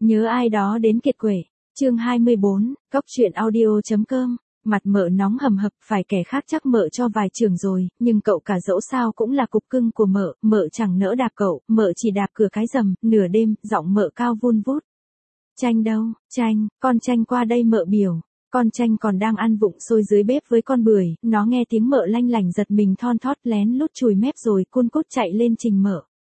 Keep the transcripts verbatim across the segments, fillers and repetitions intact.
Nhớ ai đó đến kiệt quệ. Chương hai mươi bốn, cốc truyện audio.com. Mặt Mợ nóng hầm hập, phải kẻ khác chắc Mợ cho vài trường rồi, nhưng cậu cả dẫu sao cũng là cục cưng của Mợ, Mợ chẳng nỡ đạp cậu, Mợ chỉ đạp cửa cái rầm, nửa đêm, giọng Mợ cao vun vút. Tranh đâu, Tranh, con Tranh qua đây Mợ biểu. Con Tranh còn đang ăn vụng sôi dưới bếp với con bưởi, nó nghe tiếng Mợ lanh lảnh giật mình thon thót lén lút chùi mép rồi cun cút chạy lên trình Mợ.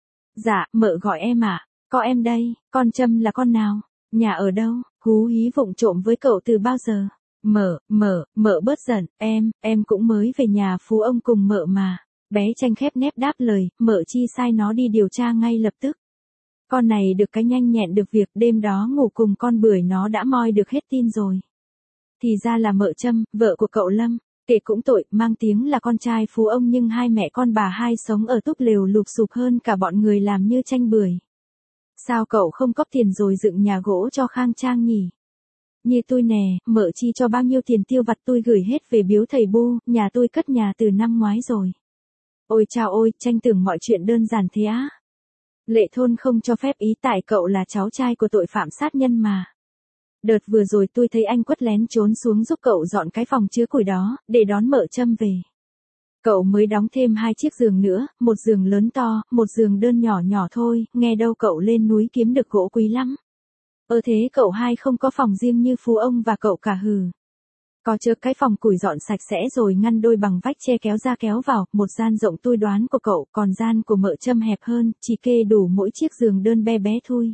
Dạ, Mợ gọi em ạ, à? Có em đây, con Trâm là con nào? Nhà ở đâu? Hú hí vụng trộm với cậu từ bao giờ? Mợ, Mợ, Mợ bớt giận, em, em cũng mới về nhà phú ông cùng Mợ mà. Bé Tranh khép nép đáp lời, Mợ chi sai nó đi điều tra ngay lập tức. Con này được cái nhanh nhẹn được việc, đêm đó ngủ cùng con bưởi nó đã moi được hết tin rồi. Thì ra là Mợ Trâm, vợ của cậu Lâm. Kể cũng tội, mang tiếng là con trai phú ông nhưng hai mẹ con bà hai sống ở túp lều lụp xụp hơn cả bọn người làm như Tranh bưởi. Sao cậu không cóp tiền rồi dựng nhà gỗ cho khang trang nhỉ? Như tôi nè, Mợ chi cho bao nhiêu tiền tiêu vặt tôi gửi hết về biếu thầy Bu, nhà tôi cất nhà từ năm ngoái rồi. Ôi chao ôi, Tranh tưởng mọi chuyện đơn giản thế á. Lệ thôn không cho phép ý tại cậu là cháu trai của tội phạm sát nhân mà. Đợt vừa rồi tôi thấy anh Quất lén trốn xuống giúp cậu dọn cái phòng chứa củi đó, để đón Mợ Trâm về. Cậu mới đóng thêm hai chiếc giường nữa, một giường lớn to, một giường đơn nhỏ nhỏ thôi, nghe đâu cậu lên núi kiếm được gỗ quý lắm. Ơ thế cậu hai không có phòng riêng như phú ông và cậu cả hừ. Có chớ cái phòng củi dọn sạch sẽ rồi ngăn đôi bằng vách che kéo ra kéo vào, một gian rộng tôi đoán của cậu, còn gian của Mợ Trâm hẹp hơn, chỉ kê đủ mỗi chiếc giường đơn be bé thôi.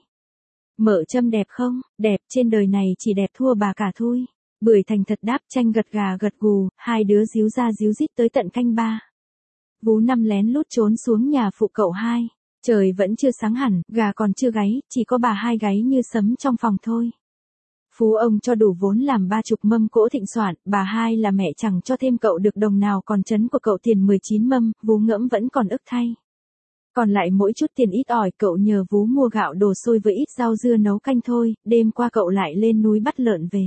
Mợ Trâm đẹp không? Đẹp, trên đời này chỉ đẹp thua bà cả thôi. Bưởi thành thật đáp, Tranh gật gà gật gù, hai đứa díu ra díu dít tới tận canh ba. Vú Năm lén lút trốn xuống nhà phụ cậu hai. Trời vẫn chưa sáng hẳn, gà còn chưa gáy, chỉ có bà hai gáy như sấm trong phòng thôi. Phú ông cho đủ vốn làm ba chục mâm cỗ thịnh soạn, bà hai là mẹ chẳng cho thêm cậu được đồng nào, còn trấn của cậu tiền mười chín mâm, vú ngẫm vẫn còn ức thay. Còn lại mỗi chút tiền ít ỏi cậu nhờ vú mua gạo đồ xôi với ít rau dưa nấu canh thôi, đêm qua cậu lại lên núi bắt lợn về.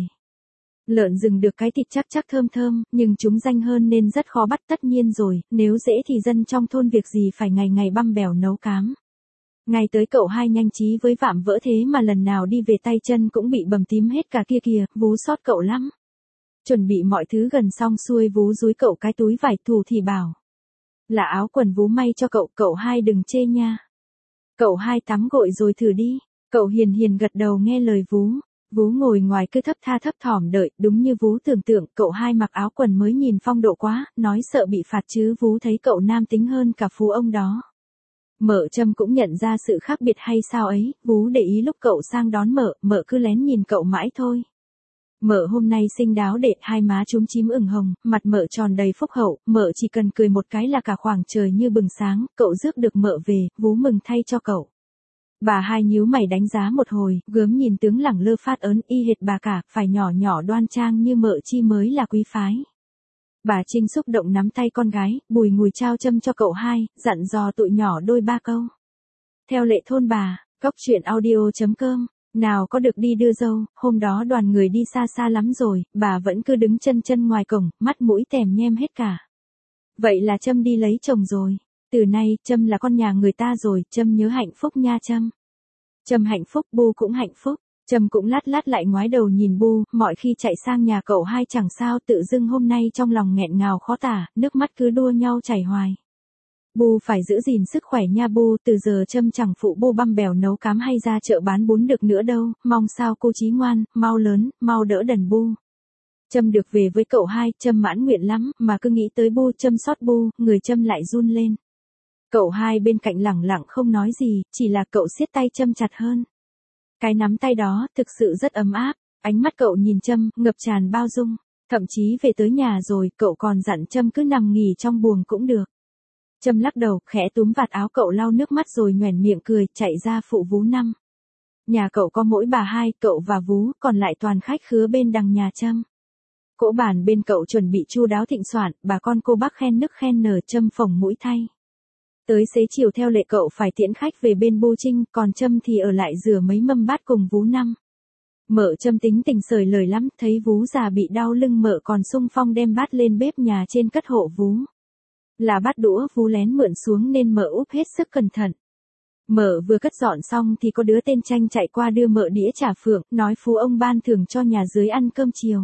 Lợn rừng được cái thịt chắc chắc thơm thơm, nhưng chúng danh hơn nên rất khó bắt tất nhiên rồi, nếu dễ thì dân trong thôn việc gì phải ngày ngày băm bèo nấu cám. Ngày tới cậu hai nhanh trí với vạm vỡ thế mà lần nào đi về tay chân cũng bị bầm tím hết cả kia kìa, vú xót cậu lắm. Chuẩn bị mọi thứ gần xong xuôi vú dúi cậu cái túi vải thù thì bảo. Là áo quần vú may cho cậu, cậu hai đừng chê nha. Cậu hai tắm gội rồi thử đi, cậu hiền hiền gật đầu nghe lời vú. Vú ngồi ngoài cứ thấp tha thấp thỏm đợi, đúng như vú tưởng tượng, cậu hai mặc áo quần mới nhìn phong độ quá, nói sợ bị phạt chứ vú thấy cậu nam tính hơn cả phú ông đó. Mợ Trâm cũng nhận ra sự khác biệt hay sao ấy, vú để ý lúc cậu sang đón Mợ, Mợ cứ lén nhìn cậu mãi thôi. Mợ hôm nay xinh đáo đệ, hai má chúm chím ửng hồng, mặt Mợ tròn đầy phúc hậu, Mợ chỉ cần cười một cái là cả khoảng trời như bừng sáng, cậu rước được Mợ về, vú mừng thay cho cậu. Bà hai nhíu mày đánh giá một hồi, gớm nhìn tướng lẳng lơ phát ớn y hệt bà cả, phải nhỏ nhỏ đoan trang như Mợ chi mới là quý phái. Bà Trinh xúc động nắm tay con gái, bùi ngùi trao châm cho cậu hai, dặn dò tụi nhỏ đôi ba câu. Theo lệ thôn bà, cốc truyện audio.com, nào có được đi đưa dâu, hôm đó đoàn người đi xa xa lắm rồi, bà vẫn cứ đứng chân chân ngoài cổng, mắt mũi tèm nhem hết cả. Vậy là Trâm đi lấy chồng rồi. Từ nay, Trâm là con nhà người ta rồi, Trâm nhớ hạnh phúc nha Trâm. Trâm hạnh phúc, Bu cũng hạnh phúc. Trâm cũng lát lát lại ngoái đầu nhìn Bu, mọi khi chạy sang nhà cậu hai chẳng sao, tự dưng hôm nay trong lòng nghẹn ngào khó tả, nước mắt cứ đua nhau chảy hoài. Bu phải giữ gìn sức khỏe nha Bu, từ giờ Trâm chẳng phụ Bu băm bèo nấu cám hay ra chợ bán bún được nữa đâu, mong sao cô chí ngoan, mau lớn, mau đỡ đần Bu. Trâm được về với cậu hai, Trâm mãn nguyện lắm, mà cứ nghĩ tới Bu, Trâm xót Bu, người Trâm lại run lên. Cậu hai bên cạnh lẳng lặng không nói gì, chỉ là cậu siết tay Trâm chặt hơn. Cái nắm tay đó thực sự rất ấm áp, ánh mắt cậu nhìn Trâm, ngập tràn bao dung, thậm chí về tới nhà rồi, cậu còn dặn Trâm cứ nằm nghỉ trong buồng cũng được. Trâm lắc đầu, khẽ túm vạt áo cậu lau nước mắt rồi nhoẻn miệng cười, chạy ra phụ vú Năm. Nhà cậu có mỗi bà hai, cậu và vú, còn lại toàn khách khứa bên đằng nhà Trâm. Cỗ bàn bên cậu chuẩn bị chu đáo thịnh soạn, bà con cô bác khen nức khen nở, Trâm phồng mũi thay. Tới xế chiều theo lệ cậu phải tiễn khách về bên Bu Trinh, còn Trâm thì ở lại rửa mấy mâm bát cùng vú Năm. Mợ Trâm tính tình sởi lời lắm, thấy vú già bị đau lưng Mợ còn xung phong đem bát lên bếp nhà trên cất hộ vú. Là bát đũa vú lén mượn xuống nên Mợ úp hết sức cẩn thận. Mợ vừa cất dọn xong thì có đứa tên Tranh chạy qua đưa mợ đĩa chả phượng, nói phú ông ban thưởng cho nhà dưới ăn cơm chiều.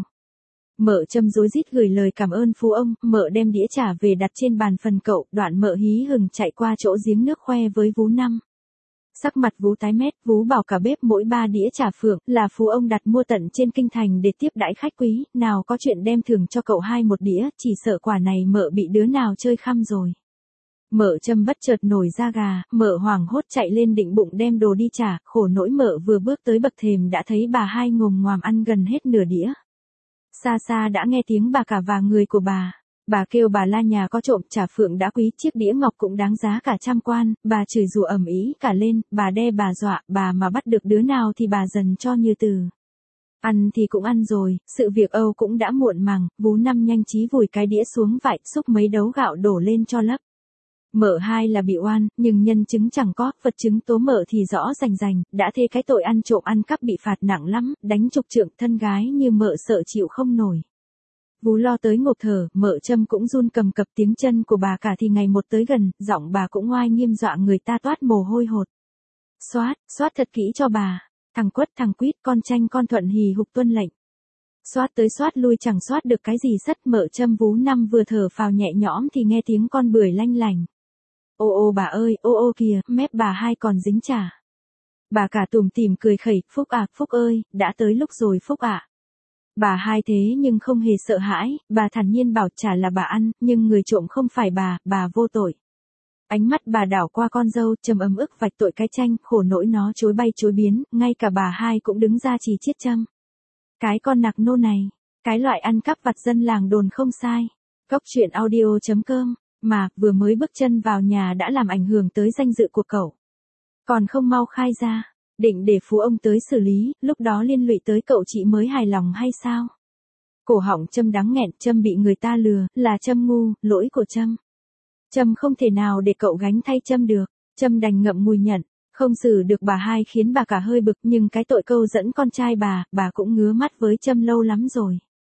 Mợ Trâm rối rít gửi lời cảm ơn phú ông, mợ đem đĩa chả về đặt trên bàn phần cậu, đoạn mợ hí hửng chạy qua chỗ giếng nước khoe với Vú Năm. Sắc mặt Vú tái mét, Vú bảo cả bếp mỗi ba đĩa chả phượng, là phú ông đặt mua tận trên kinh thành để tiếp đãi khách quý, nào có chuyện đem thưởng cho cậu hai một đĩa, chỉ sợ quả này mợ bị đứa nào chơi khăm rồi. Mợ Trâm bất chợt nổi da gà, mợ hoảng hốt chạy lên định bụng đem đồ đi trả, khổ nỗi mợ vừa bước tới bậc thềm đã thấy bà hai ngồm ngoàm ăn gần hết nửa đĩa. Xa xa đã nghe tiếng bà cả và người của bà. Bà kêu bà la nhà có trộm, chả phượng đã quý, chiếc đĩa ngọc cũng đáng giá cả trăm quan, bà chửi rủa ầm ĩ cả lên, bà đe bà dọa, bà mà bắt được đứa nào thì bà dần cho như từ. Ăn thì cũng ăn rồi, sự việc Âu cũng đã muộn màng, Vú Năm nhanh trí vùi cái đĩa xuống vại, xúc mấy đấu gạo đổ lên cho lấp. Mợ hai là bị oan, nhưng nhân chứng chẳng có, vật chứng tố mợ thì rõ rành rành, đã thế cái tội ăn trộm ăn cắp bị phạt nặng lắm, đánh chục trượng, thân gái như mợ sợ chịu không nổi. Vú lo tới ngộp thở, mợ Trâm cũng run cầm cập, tiếng chân của bà cả thì ngày một tới gần, giọng bà cũng oai nghiêm dọa người ta toát mồ hôi hột. Xoát, xoát thật kỹ cho bà, thằng Quất thằng Quýt con Tranh con Thuận hì hục tuân lệnh. Xoát tới xoát lui chẳng xoát được cái gì sất, mợ Trâm Vú Năm vừa thở phào nhẹ nhõm thì nghe tiếng con bưởi lanh lành. Ô ô bà ơi, ô ô kìa, mép bà hai còn dính chả. Bà cả tủm tỉm cười khẩy, Phúc à, Phúc ơi, đã tới lúc rồi Phúc ạ. Bà hai thế nhưng không hề sợ hãi, bà thản nhiên bảo chả là bà ăn, nhưng người trộm không phải bà, bà vô tội. Ánh mắt bà đảo qua con dâu, Trâm ấm ức vạch tội cái Tranh, khổ nỗi nó chối bay chối biến, ngay cả bà hai cũng đứng ra chỉ chiết Trâm. Cái con nạc nô này, cái loại ăn cắp vặt dân làng đồn không sai. Cốc truyện audio chấm com. Mà, vừa mới bước chân vào nhà đã làm ảnh hưởng tới danh dự của cậu. Còn không mau khai ra, định để phú ông tới xử lý, lúc đó liên lụy tới cậu chị mới hài lòng hay sao? Cổ họng Trâm đắng nghẹn, Trâm bị người ta lừa, là Trâm ngu, lỗi của Trâm. Trâm không thể nào để cậu gánh thay Trâm được, Trâm đành ngậm ngùi nhận, không xử được bà hai khiến bà cả hơi bực, nhưng cái tội câu dẫn con trai bà, bà cũng ngứa mắt với Trâm lâu lắm rồi.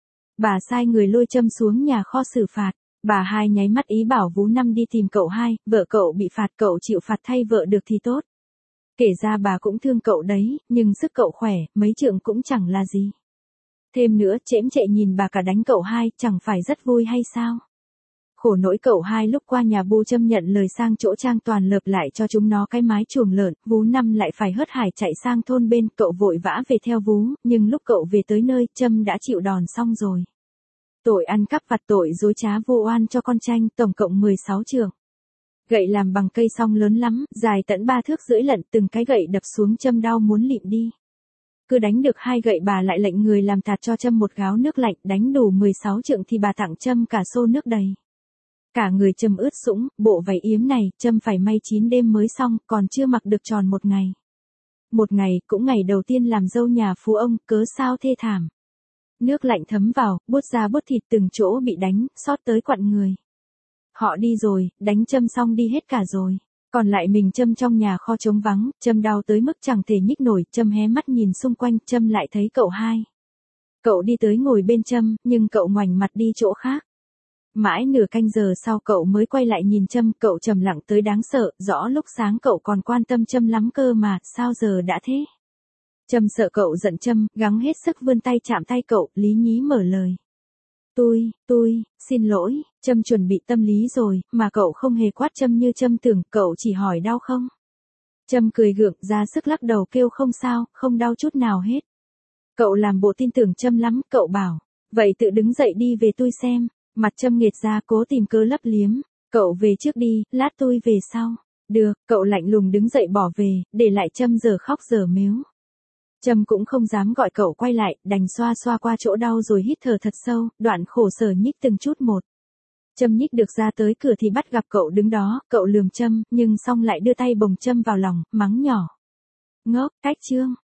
Bà sai người lôi Trâm xuống nhà kho xử phạt. Bà hai nháy mắt ý bảo Vú Năm đi tìm cậu hai, vợ cậu bị phạt cậu chịu phạt thay vợ được thì tốt. Kể ra bà cũng thương cậu đấy, nhưng sức cậu khỏe, mấy trượng cũng chẳng là gì. Thêm nữa, chễm chệ nhìn bà cả đánh cậu hai, chẳng phải rất vui hay sao? Khổ nỗi cậu hai lúc qua nhà Bu Trâm nhận lời sang chỗ Trang Toàn lợp lại cho chúng nó cái mái chuồng lợn, Vú Năm lại phải hớt hải chạy sang thôn bên, cậu vội vã về theo Vú, nhưng lúc cậu về tới nơi, Trâm đã chịu đòn xong rồi. Tội ăn cắp vặt, tội dối trá vô oan cho con Tranh, tổng cộng mười sáu trượng. Gậy làm bằng cây song lớn lắm, dài tận ba thước rưỡi lận, từng cái gậy đập xuống Trâm đau muốn lịm đi. Cứ đánh được hai gậy bà lại lệnh người làm tạt cho Trâm một gáo nước lạnh, đánh đủ mười sáu trượng thì bà tặng Trâm cả xô nước đầy. Cả người Trâm ướt sũng, bộ váy yếm này, Trâm phải may chín đêm mới xong, còn chưa mặc được tròn một ngày. Một ngày, cũng ngày đầu tiên làm dâu nhà phú ông, cớ sao thê thảm. Nước lạnh thấm vào, buốt da buốt thịt từng chỗ bị đánh, xót tới quặn người. Họ đi rồi, đánh Trâm xong đi hết cả rồi. Còn lại mình Trâm trong nhà kho trống vắng, Trâm đau tới mức chẳng thể nhích nổi, Trâm hé mắt nhìn xung quanh, Trâm lại thấy cậu hai. Cậu đi tới ngồi bên Trâm, nhưng cậu ngoảnh mặt đi chỗ khác. Mãi nửa canh giờ sau cậu mới quay lại nhìn Trâm, cậu trầm lặng tới đáng sợ, rõ lúc sáng cậu còn quan tâm Trâm lắm cơ mà, sao giờ đã thế? Trâm sợ cậu giận Trâm, gắng hết sức vươn tay chạm tay cậu, lý nhí mở lời. Tôi, tôi, xin lỗi, Trâm chuẩn bị tâm lý rồi, mà cậu không hề quát Trâm như Trâm tưởng, cậu chỉ hỏi đau không? Trâm cười gượng, ra sức lắc đầu kêu không sao, không đau chút nào hết. Cậu làm bộ tin tưởng Trâm lắm, cậu bảo, vậy tự đứng dậy đi về tôi xem, mặt Trâm nghệt ra cố tìm cớ lấp liếm, cậu về trước đi, lát tôi về sau. Được, cậu lạnh lùng đứng dậy bỏ về, để lại Trâm giờ khóc giờ mếu. Trâm cũng không dám gọi cậu quay lại, đành xoa xoa qua chỗ đau rồi hít thở thật sâu, đoạn khổ sở nhích từng chút một. Trâm nhích được ra tới cửa thì bắt gặp cậu đứng đó, cậu lườm Trâm, nhưng xong lại đưa tay bồng Trâm vào lòng, mắng nhỏ. Ngốc, cách trương,